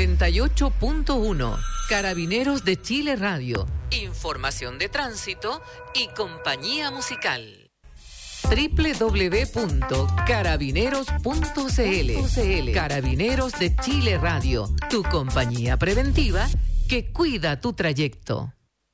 98.1 Carabineros de Chile Radio. Información de tránsito y compañía musical. www.carabineros.cl. Carabineros de Chile Radio, tu compañía preventiva que cuida tu trayecto.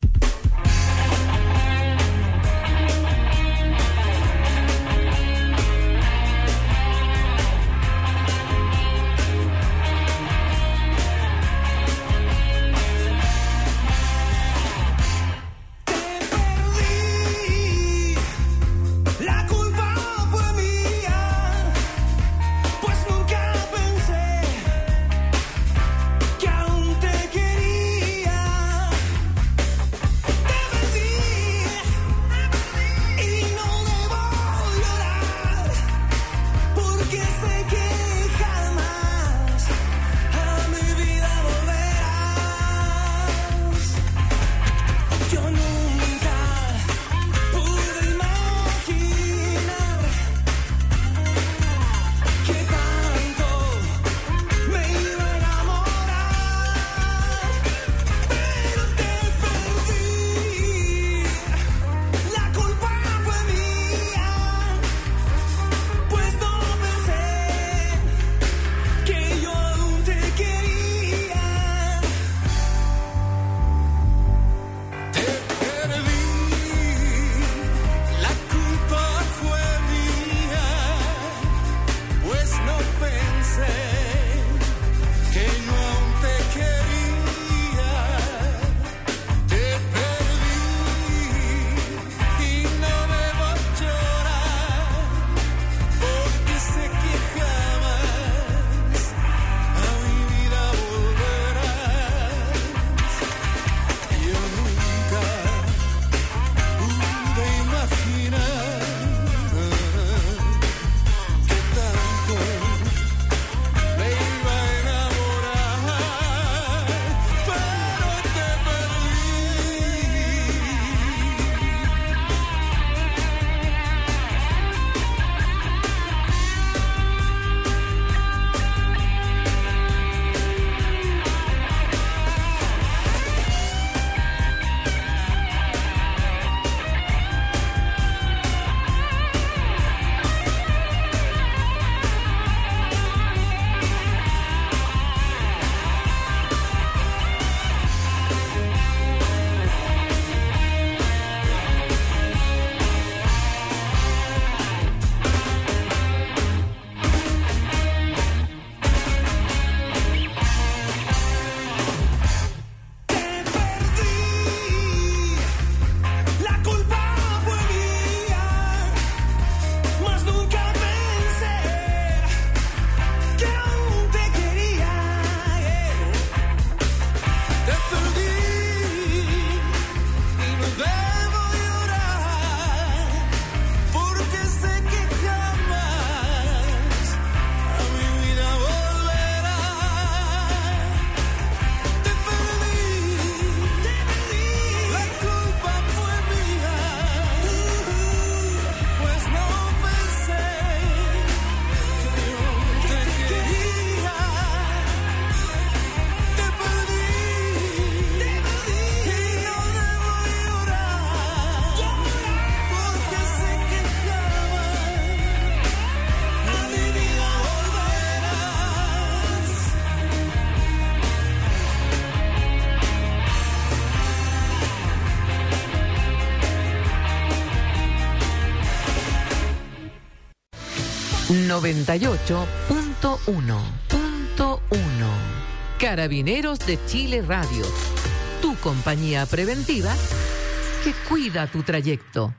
...98.1.1... Carabineros de Chile Radio, tu compañía preventiva que cuida tu trayecto.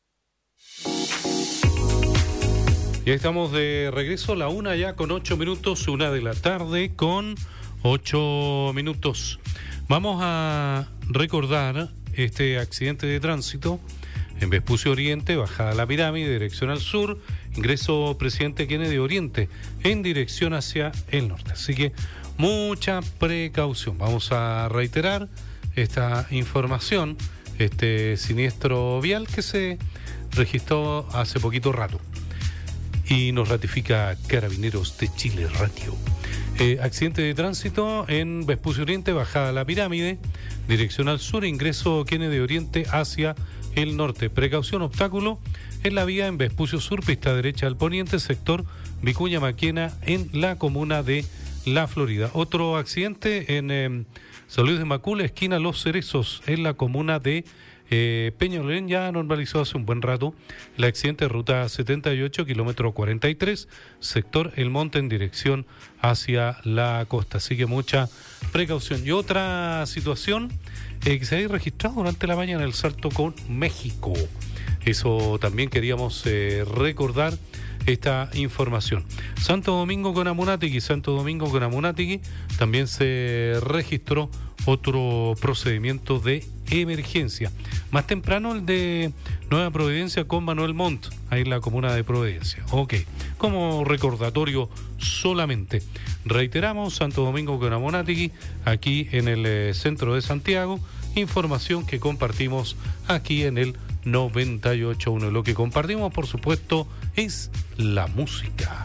Ya estamos de regreso, la 1 ya con 8 minutos, 1 de la tarde con 8 minutos. Vamos a recordar este accidente de tránsito en Vespucio Oriente, bajada La Pirámide, dirección al sur, ingreso Presidente Kennedy Oriente, en dirección hacia el norte. Así que mucha precaución. Vamos a reiterar esta información, este siniestro vial que se registró hace poquito rato. Y nos ratifica Carabineros de Chile Radio. Accidente de tránsito en Vespucio Oriente, bajada La Pirámide, dirección al sur, ingreso Kennedy Oriente hacia el norte. Precaución, obstáculo en la vía en Vespucio Sur, pista derecha al poniente, sector Vicuña Maquena, en la comuna de La Florida. Otro accidente en San Luis de Macul, esquina Los Cerezos, en la comuna de Peñalolén, ya normalizó hace un buen rato el accidente de ruta 78, kilómetro 43, sector El Monte en dirección hacia la costa. Así que mucha precaución. Y otra situación que se ha registrado durante la mañana, el salto con México. Eso también queríamos recordar esta información. Santo Domingo con Amunátegui, también se registró otro procedimiento de emergencia. Más temprano el de Nueva Providencia con Manuel Montt, ahí en la comuna de Providencia. Ok, como recordatorio solamente. Reiteramos, Santo Domingo con Amunátegui, aquí en el centro de Santiago, información que compartimos aquí en el 98.1. Lo que compartimos, por supuesto, es la música.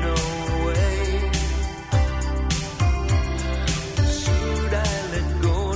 Should I let go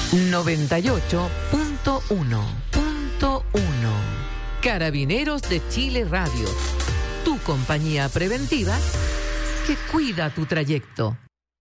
98.1.1. Carabineros de Chile Radio. Tu compañía preventiva que cuida tu trayecto.